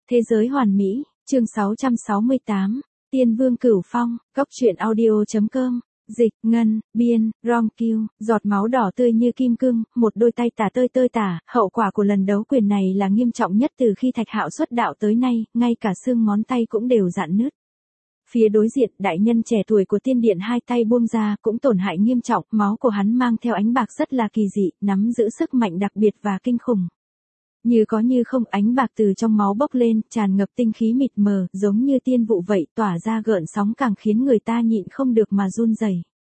Thế giới hoàn mỹ, chương 668, Tiên Vương Cửu Phong, Cốc truyện audio.com, dịch, ngân, biên, rom kiêu, giọt máu đỏ tươi như kim cương, một đôi tay tả tơi tả, hậu quả của lần đấu quyền này là nghiêm trọng nhất từ khi Thạch Hạo xuất đạo tới nay, ngay cả xương ngón tay cũng đều rạn nứt. Phía đối diện, đại nhân trẻ tuổi của tiên điện hai tay buông ra, cũng tổn hại nghiêm trọng, máu của hắn mang theo ánh bạc rất là kỳ dị, nắm giữ sức mạnh đặc biệt và kinh khủng. Như có như không, ánh bạc từ trong máu bốc lên, tràn ngập tinh khí mịt mờ, giống như tiên vụ vậy, tỏa ra gợn sóng càng khiến người ta nhịn không được mà run rẩy.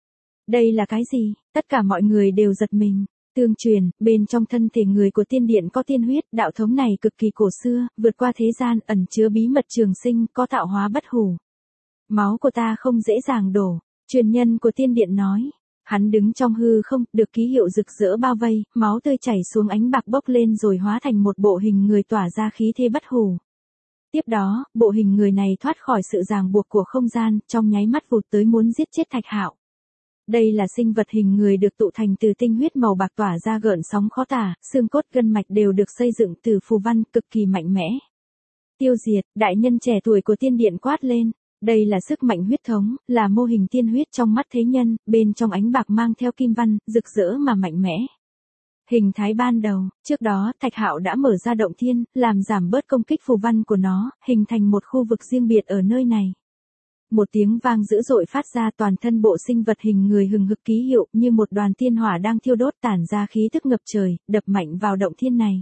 Đây là cái gì? Tất cả mọi người đều giật mình. Tương truyền, bên trong thân thể người của tiên điện có tiên huyết, đạo thống này cực kỳ cổ xưa, vượt qua thế gian, ẩn chứa bí mật trường sinh, có tạo hóa bất hủ. Máu của ta không dễ dàng đổ, truyền nhân của tiên điện nói. Hắn đứng trong hư không, được ký hiệu rực rỡ bao vây, máu tươi chảy xuống, ánh bạc bốc lên rồi hóa thành một bộ hình người tỏa ra khí thế bất hủ. Tiếp đó, bộ hình người này thoát khỏi sự ràng buộc của không gian, trong nháy mắt vụt tới muốn giết chết Thạch Hạo. Đây là sinh vật hình người được tụ thành từ tinh huyết màu bạc tỏa ra gợn sóng khó tả, xương cốt gân mạch đều được xây dựng từ phù văn, cực kỳ mạnh mẽ. Tiêu diệt, đại nhân trẻ tuổi của tiên điện quát lên. Đây là sức mạnh huyết thống, là mô hình tiên huyết trong mắt thế nhân, bên trong ánh bạc mang theo kim văn, rực rỡ mà mạnh mẽ. Hình thái ban đầu, trước đó, Thạch Hạo đã mở ra động thiên, làm giảm bớt công kích phù văn của nó, hình thành một khu vực riêng biệt ở nơi này. Một tiếng vang dữ dội phát ra, toàn thân bộ sinh vật hình người hừng hực ký hiệu, như một đoàn tiên hỏa đang thiêu đốt, tản ra khí tức ngập trời, đập mạnh vào động thiên này.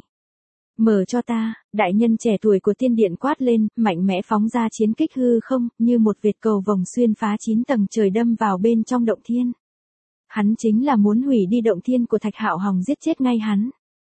Mở cho ta, đại nhân trẻ tuổi của tiên điện quát lên, mạnh mẽ phóng ra chiến kích hư không, như một vệt cầu vồng xuyên phá 9 tầng trời đâm vào bên trong động thiên. Hắn chính là muốn hủy đi động thiên của Thạch Hạo, hòng giết chết ngay hắn.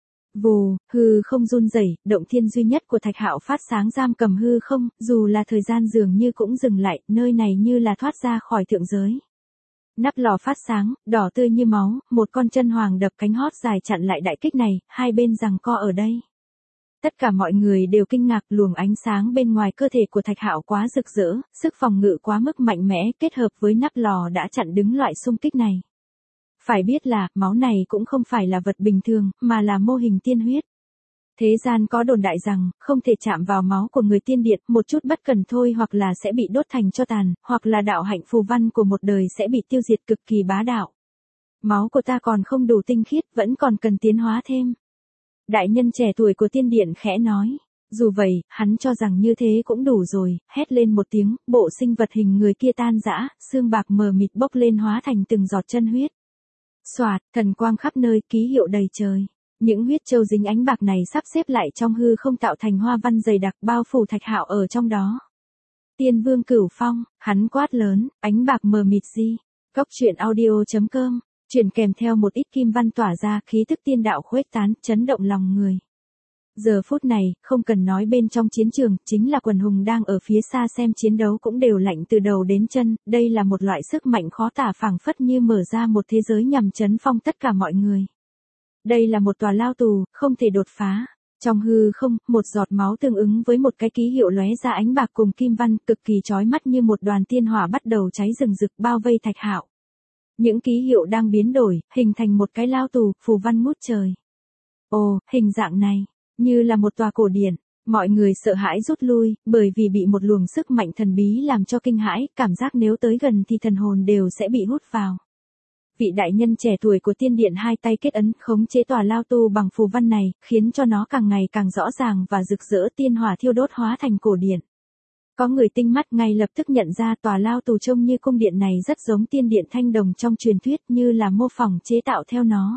Vù, hư không run rẩy, động thiên duy nhất của Thạch Hạo phát sáng giam cầm hư không, dù là thời gian dường như cũng dừng lại, nơi này như là thoát ra khỏi thượng giới. Nắp lò phát sáng, đỏ tươi như máu, một con chân hoàng đập cánh hót dài chặn lại đại kích này, hai bên giằng co ở đây. Tất cả mọi người đều kinh ngạc, luồng ánh sáng bên ngoài cơ thể của Thạch Hạo quá rực rỡ, sức phòng ngự quá mức mạnh mẽ, kết hợp với nắp lò đã chặn đứng loại xung kích này. Phải biết là, máu này cũng không phải là vật bình thường, mà là mô hình tiên huyết. Thế gian có đồn đại rằng, không thể chạm vào máu của người tiên điện, một chút bất cần thôi hoặc là sẽ bị đốt thành tro tàn, hoặc là đạo hạnh phù văn của một đời sẽ bị tiêu diệt, cực kỳ bá đạo. Máu của ta còn không đủ tinh khiết, vẫn còn cần tiến hóa thêm. Đại nhân trẻ tuổi của tiên điện khẽ nói. Dù vậy, hắn cho rằng như thế cũng đủ rồi, hét lên một tiếng, bộ sinh vật hình người kia tan rã, xương bạc mờ mịt bốc lên hóa thành từng giọt chân huyết. Xoạt, thần quang khắp nơi, ký hiệu đầy trời. Những huyết châu dính ánh bạc này sắp xếp lại trong hư không tạo thành hoa văn dày đặc, bao phủ Thạch Hạo ở trong đó. Tiên Vương Cửu Phong, hắn quát lớn, ánh bạc mờ mịt gì? Cốc truyện audio.com, chuyển kèm theo một ít kim văn tỏa ra, khí thức tiên đạo khuếch tán, chấn động lòng người. Giờ phút này, không cần nói bên trong chiến trường, chính là quần hùng đang ở phía xa xem chiến đấu cũng đều lạnh từ đầu đến chân, đây là một loại sức mạnh khó tả, phảng phất như mở ra một thế giới nhằm chấn phong tất cả mọi người. Đây là một tòa lao tù, không thể đột phá. Trong hư không, một giọt máu tương ứng với một cái ký hiệu lóe ra ánh bạc cùng kim văn, cực kỳ chói mắt, như một đoàn tiên hỏa bắt đầu cháy rừng rực bao vây Thạch Hạo. Những ký hiệu đang biến đổi, hình thành một cái lao tù, phù văn ngút trời. Ồ, hình dạng này, như là một tòa cổ điện. Mọi người sợ hãi rút lui, bởi vì bị một luồng sức mạnh thần bí làm cho kinh hãi, cảm giác nếu tới gần thì thần hồn đều sẽ bị hút vào. Vị đại nhân trẻ tuổi của tiên điện hai tay kết ấn, khống chế tòa lao tu bằng phù văn này, khiến cho nó càng ngày càng rõ ràng và rực rỡ, tiên hỏa thiêu đốt hóa thành cổ điện. Có người tinh mắt ngay lập tức nhận ra tòa lao tù trông như cung điện này rất giống tiên điện Thanh Đồng trong truyền thuyết, như là mô phỏng chế tạo theo nó.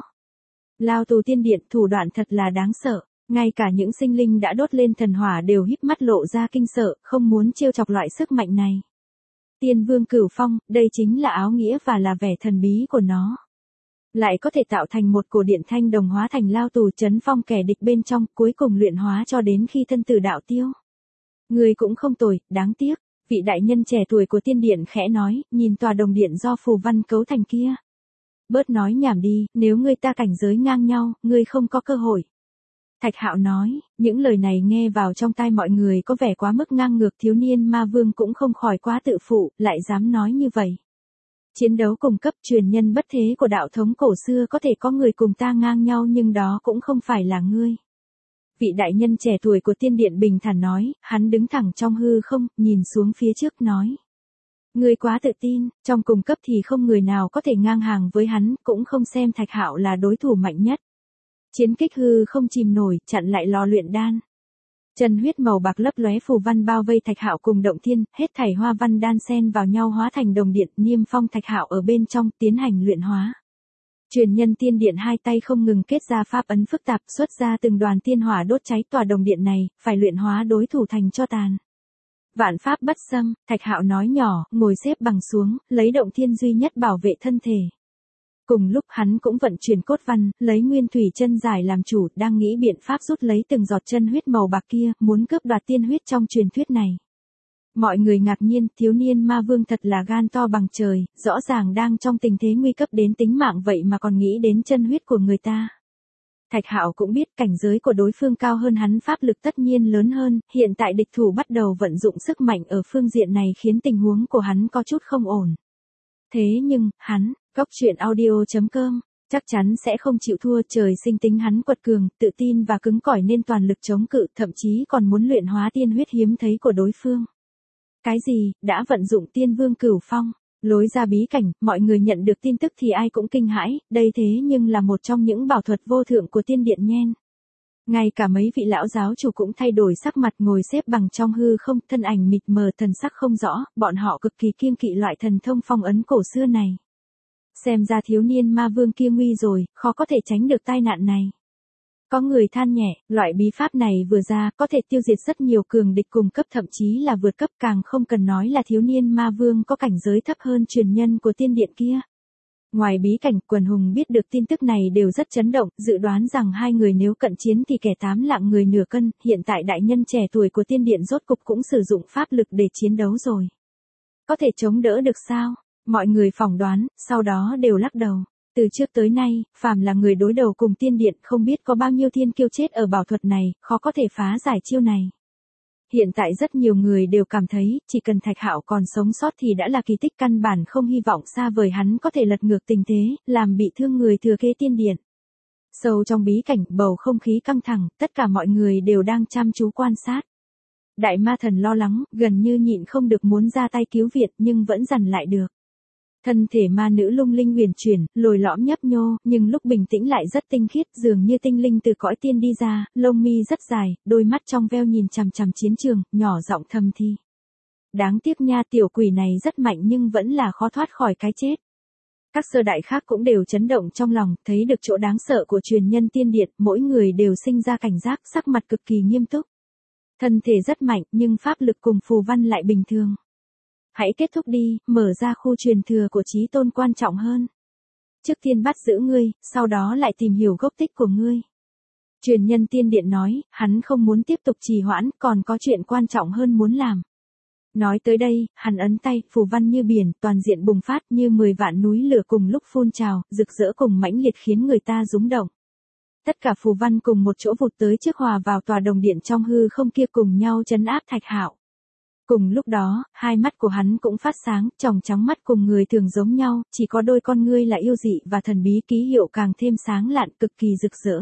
Lao tù tiên điện, thủ đoạn thật là đáng sợ, ngay cả những sinh linh đã đốt lên thần hỏa đều híp mắt lộ ra kinh sợ, không muốn trêu chọc loại sức mạnh này. Tiên Vương Cửu Phong, đây chính là áo nghĩa và là vẻ thần bí của nó. Lại có thể tạo thành một cổ điện thanh đồng hóa thành lao tù, chấn phong kẻ địch bên trong, cuối cùng luyện hóa cho đến khi thân tử đạo tiêu. Người cũng không tồi, đáng tiếc, vị đại nhân trẻ tuổi của tiên điện khẽ nói, nhìn tòa đồng điện do phù văn cấu thành kia. Bớt nói nhảm đi, nếu người ta cảnh giới ngang nhau, ngươi không có cơ hội. Thạch Hạo nói, những lời này nghe vào trong tai mọi người có vẻ quá mức ngang ngược, thiếu niên ma vương cũng không khỏi quá tự phụ, lại dám nói như vậy. Chiến đấu cùng cấp, truyền nhân bất thế của đạo thống cổ xưa, có thể có người cùng ta ngang nhau nhưng đó cũng không phải là ngươi. Vị đại nhân trẻ tuổi của tiên điện bình thản nói, hắn đứng thẳng trong hư không, nhìn xuống phía trước nói. Ngươi quá tự tin, trong cùng cấp thì không người nào có thể ngang hàng với hắn, cũng không xem Thạch Hạo là đối thủ mạnh nhất. Chiến kích hư không chìm nổi, chặn lại lò luyện đan. Chân huyết màu bạc lấp lóe phù văn bao vây Thạch Hạo cùng động thiên, hết thảy hoa văn đan xen vào nhau hóa thành đồng điện, niêm phong Thạch Hạo ở bên trong, tiến hành luyện hóa. Truyền nhân tiên điện hai tay không ngừng kết ra pháp ấn phức tạp, xuất ra từng đoàn tiên hỏa đốt cháy tòa đồng điện này, phải luyện hóa đối thủ thành tro tàn. Vạn pháp bất xâm, Thạch Hạo nói nhỏ, ngồi xếp bằng xuống, lấy động thiên duy nhất bảo vệ thân thể. Cùng lúc hắn cũng vận chuyển cốt văn, lấy nguyên thủy chân giải làm chủ, đang nghĩ biện pháp rút lấy từng giọt chân huyết màu bạc kia, muốn cướp đoạt tiên huyết trong truyền thuyết này. Mọi người ngạc nhiên, thiếu niên ma vương thật là gan to bằng trời, rõ ràng đang trong tình thế nguy cấp đến tính mạng vậy mà còn nghĩ đến chân huyết của người ta. Thạch Hạo cũng biết cảnh giới của đối phương cao hơn hắn, pháp lực tất nhiên lớn hơn, hiện tại địch thủ bắt đầu vận dụng sức mạnh ở phương diện này khiến tình huống của hắn có chút không ổn. Thế nhưng, hắn, goctruyện.audio.com, chắc chắn sẽ không chịu thua, trời sinh tính hắn quật cường, tự tin và cứng cỏi nên toàn lực chống cự, thậm chí còn muốn luyện hóa tiên huyết hiếm thấy của đối phương. Cái gì, đã vận dụng tiên vương cửu phong, lối ra bí cảnh, mọi người nhận được tin tức thì ai cũng kinh hãi, đây thế nhưng là một trong những bảo thuật vô thượng của tiên điện nhen. Ngay cả mấy vị lão giáo chủ cũng thay đổi sắc mặt, ngồi xếp bằng trong hư không, thân ảnh mịt mờ, thần sắc không rõ, bọn họ cực kỳ kiêng kỵ loại thần thông phong ấn cổ xưa này. Xem ra thiếu niên ma vương kia nguy rồi, khó có thể tránh được tai nạn này. Có người than nhẹ, loại bí pháp này vừa ra, có thể tiêu diệt rất nhiều cường địch cùng cấp, thậm chí là vượt cấp, càng không cần nói là thiếu niên ma vương có cảnh giới thấp hơn truyền nhân của tiên điện kia. Ngoài bí cảnh, quần hùng biết được tin tức này đều rất chấn động, dự đoán rằng hai người nếu cận chiến thì kẻ 8 lạng người nửa cân, hiện tại đại nhân trẻ tuổi của tiên điện rốt cục cũng sử dụng pháp lực để chiến đấu rồi. Có thể chống đỡ được sao? Mọi người phỏng đoán, sau đó đều lắc đầu. Từ trước tới nay, phàm là người đối đầu cùng tiên điện, không biết có bao nhiêu thiên kiêu chết ở bảo thuật này, khó có thể phá giải chiêu này. Hiện tại rất nhiều người đều cảm thấy, chỉ cần Thạch Hạo còn sống sót thì đã là kỳ tích, căn bản không hy vọng xa vời hắn có thể lật ngược tình thế, làm bị thương người thừa kế tiên điện. Sâu trong bí cảnh, bầu không khí căng thẳng, tất cả mọi người đều đang chăm chú quan sát. Đại ma thần lo lắng, gần như nhịn không được muốn ra tay cứu viện nhưng vẫn dằn lại được. Thân thể ma nữ lung linh huyền chuyển, lồi lõm nhấp nhô, nhưng lúc bình tĩnh lại rất tinh khiết, dường như tinh linh từ cõi tiên đi ra, lông mi rất dài, đôi mắt trong veo nhìn chằm chằm chiến trường, nhỏ giọng thầm thì. Đáng tiếc nha, tiểu quỷ này rất mạnh nhưng vẫn là khó thoát khỏi cái chết. Các sơ đại khác cũng đều chấn động trong lòng, thấy được chỗ đáng sợ của truyền nhân tiên điện, mỗi người đều sinh ra cảnh giác, sắc mặt cực kỳ nghiêm túc. Thân thể rất mạnh nhưng pháp lực cùng phù văn lại bình thường. Hãy kết thúc đi, mở ra khu truyền thừa của chí tôn quan trọng hơn. Trước tiên bắt giữ ngươi, sau đó lại tìm hiểu gốc tích của ngươi. Truyền nhân tiên điện nói, hắn không muốn tiếp tục trì hoãn, còn có chuyện quan trọng hơn muốn làm. Nói tới đây, hắn ấn tay, phù văn như biển, toàn diện bùng phát như 10 vạn núi lửa cùng lúc phun trào, rực rỡ cùng mãnh liệt khiến người ta rúng động. Tất cả phù văn cùng một chỗ vụt tới trước, hòa vào tòa đồng điện trong hư không kia, cùng nhau trấn áp Thạch Hạo. Cùng lúc đó, hai mắt của hắn cũng phát sáng, tròng trắng mắt cùng người thường giống nhau, chỉ có đôi con ngươi là yêu dị và thần bí, ký hiệu càng thêm sáng lạn, cực kỳ rực rỡ.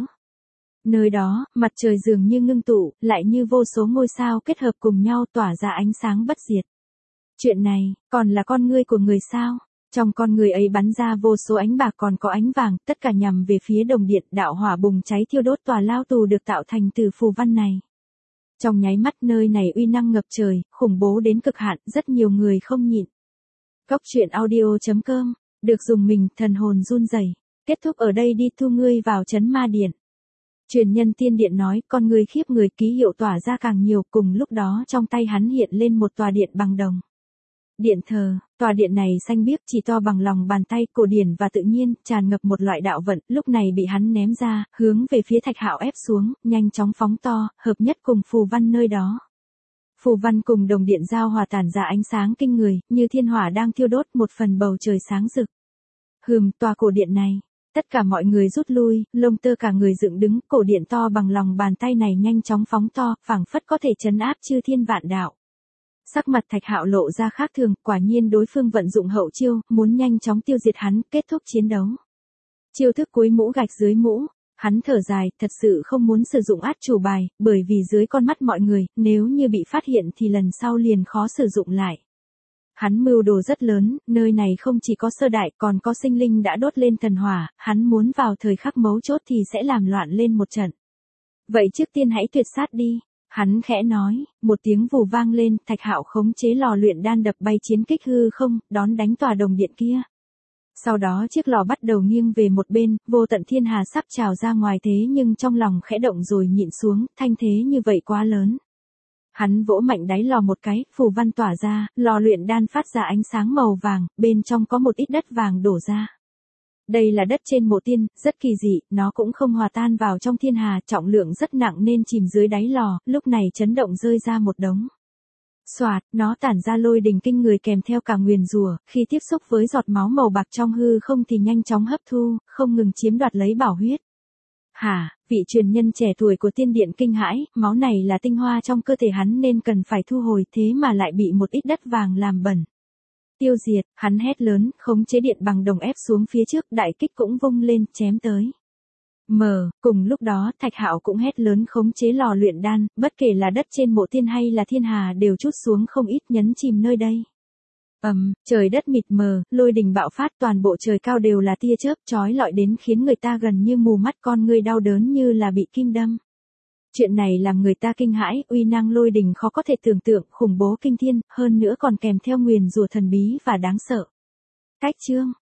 Nơi đó, mặt trời dường như ngưng tụ, lại như vô số ngôi sao kết hợp cùng nhau tỏa ra ánh sáng bất diệt. Chuyện này, còn là con ngươi của người sao? Trong con người ấy bắn ra vô số ánh bạc còn có ánh vàng, tất cả nhằm về phía đồng điện, đạo hỏa bùng cháy thiêu đốt tòa lao tù được tạo thành từ phù văn này. Trong nháy mắt nơi này uy năng ngập trời, khủng bố đến cực hạn, rất nhiều người không nhịn. Goctruyện.audio.com, được dùng mình, thần hồn run rẩy. Kết thúc ở đây đi, thu ngươi vào trấn ma điện. Truyền nhân tiên điện nói, con người khiếp người, ký hiệu tỏa ra càng nhiều, cùng lúc đó trong tay hắn hiện lên một tòa điện bằng đồng. Điện thờ, tòa điện này xanh biếc, chỉ to bằng lòng bàn tay, cổ điển và tự nhiên, tràn ngập một loại đạo vận, lúc này bị hắn ném ra, hướng về phía Thạch Hạo ép xuống, nhanh chóng phóng to, hợp nhất cùng phù văn nơi đó. Phù văn cùng đồng điện giao hòa tản ra ánh sáng kinh người, như thiên hỏa đang thiêu đốt một phần bầu trời sáng rực. Tòa cổ điện này, tất cả mọi người rút lui, lông tơ cả người dựng đứng, cổ điện to bằng lòng bàn tay này nhanh chóng phóng to, phảng phất có thể trấn áp chư thiên vạn đạo. Sắc mặt Thạch Hạo lộ ra khác thường, quả nhiên đối phương vận dụng hậu chiêu, muốn nhanh chóng tiêu diệt hắn, kết thúc chiến đấu. Chiêu thức cuối mũ gạch dưới mũ, Hắn thở dài, thật sự không muốn sử dụng át chủ bài, bởi vì dưới con mắt mọi người, nếu như bị phát hiện thì lần sau liền khó sử dụng lại. Hắn mưu đồ rất lớn, nơi này không chỉ có sơ đại còn có sinh linh đã đốt lên thần hỏa, hắn muốn vào thời khắc mấu chốt thì sẽ làm loạn lên một trận. Vậy trước tiên hãy tuyệt sát đi. Hắn khẽ nói, một tiếng vù vang lên, Thạch Hạo khống chế lò luyện đan đập bay chiến kích hư không, đón đánh tòa đồng điện kia. Sau đó chiếc lò bắt đầu nghiêng về một bên, vô tận thiên hà sắp trào ra ngoài thế nhưng trong lòng khẽ động rồi nhịn xuống, thanh thế như vậy quá lớn. Hắn vỗ mạnh đáy lò một cái, phù văn tỏa ra, lò luyện đan phát ra ánh sáng màu vàng, bên trong có một ít đất vàng đổ ra. Đây là đất trên mộ tiên, rất kỳ dị, nó cũng không hòa tan vào trong thiên hà, trọng lượng rất nặng nên chìm dưới đáy lò, lúc này chấn động rơi ra một đống. Xoạt, nó tản ra lôi đình kinh người kèm theo cả nguyền rủa, khi tiếp xúc với giọt máu màu bạc trong hư không thì nhanh chóng hấp thu, không ngừng chiếm đoạt lấy bảo huyết. Hả, vị truyền nhân trẻ tuổi của tiên điện kinh hãi, máu này là tinh hoa trong cơ thể hắn nên cần phải thu hồi thế mà lại bị một ít đất vàng làm bẩn. Tiêu diệt, hắn hét lớn, khống chế điện bằng đồng ép xuống phía trước, đại kích cũng vung lên, chém tới. Cùng lúc đó Thạch Hạo cũng hét lớn khống chế lò luyện đan, bất kể là đất trên mộ tiên hay là thiên hà đều trút xuống không ít nhấn chìm nơi đây. Trời đất mịt mờ, lôi đình bạo phát toàn bộ trời cao đều là tia chớp chói lọi đến khiến người ta gần như mù mắt con người đau đớn như là bị kim đâm. Chuyện này làm người ta kinh hãi, uy năng lôi đình khó có thể tưởng tượng, khủng bố kinh thiên, hơn nữa còn kèm theo nguyền rủa thần bí và đáng sợ. Cách chương